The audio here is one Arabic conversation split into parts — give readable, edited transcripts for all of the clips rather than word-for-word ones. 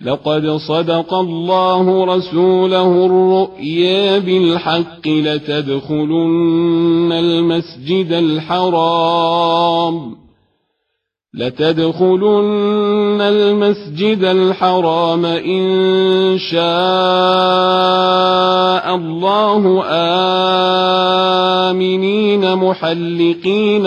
لقد صدق الله رسوله الرؤيا بالحق لتدخلن المسجد الحرام إن شاء الله آمنين محلقين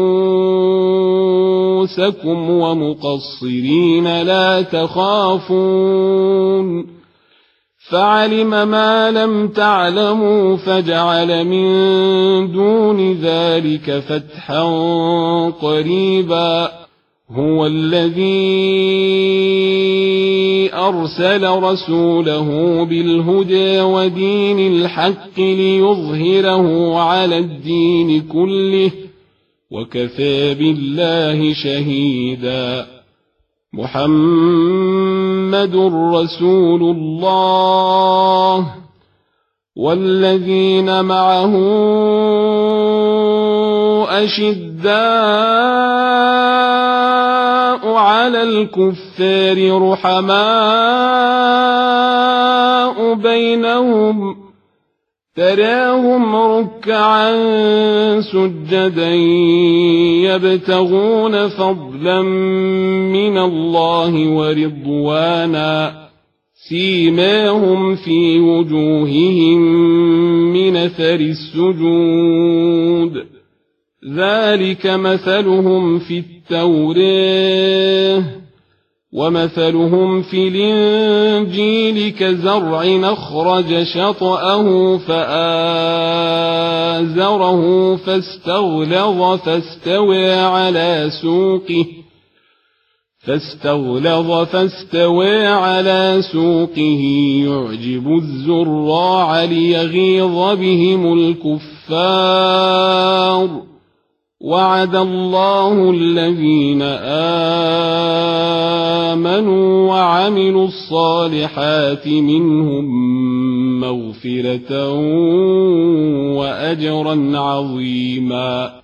رؤوسكم ومقصرين لا تخافون فعلم ما لم تعلموا فجعل من دون ذلك فتحا قريبا هو الذي أرسل رسوله بالهدى ودين الحق ليظهره على الدين كله وكفى بالله شهيدا محمد رسول الله والذين معه أشداء على الكفار رحماء بينهم تراهم ركعا سجدا يبتغون فضلا من الله ورضوانا سيماهم في وجوههم من أثر السجود ذلك مثلهم في التوراة ومثلهم في الإنجيل كزرع أخرج شطأه فآزره فاستغلظ فاستوى على سوقه يعجب الزراع ليغيظ بهم الكفار وعد الله الذين آمنوا وعملوا الصالحات منهم مغفرة وأجرا عظيما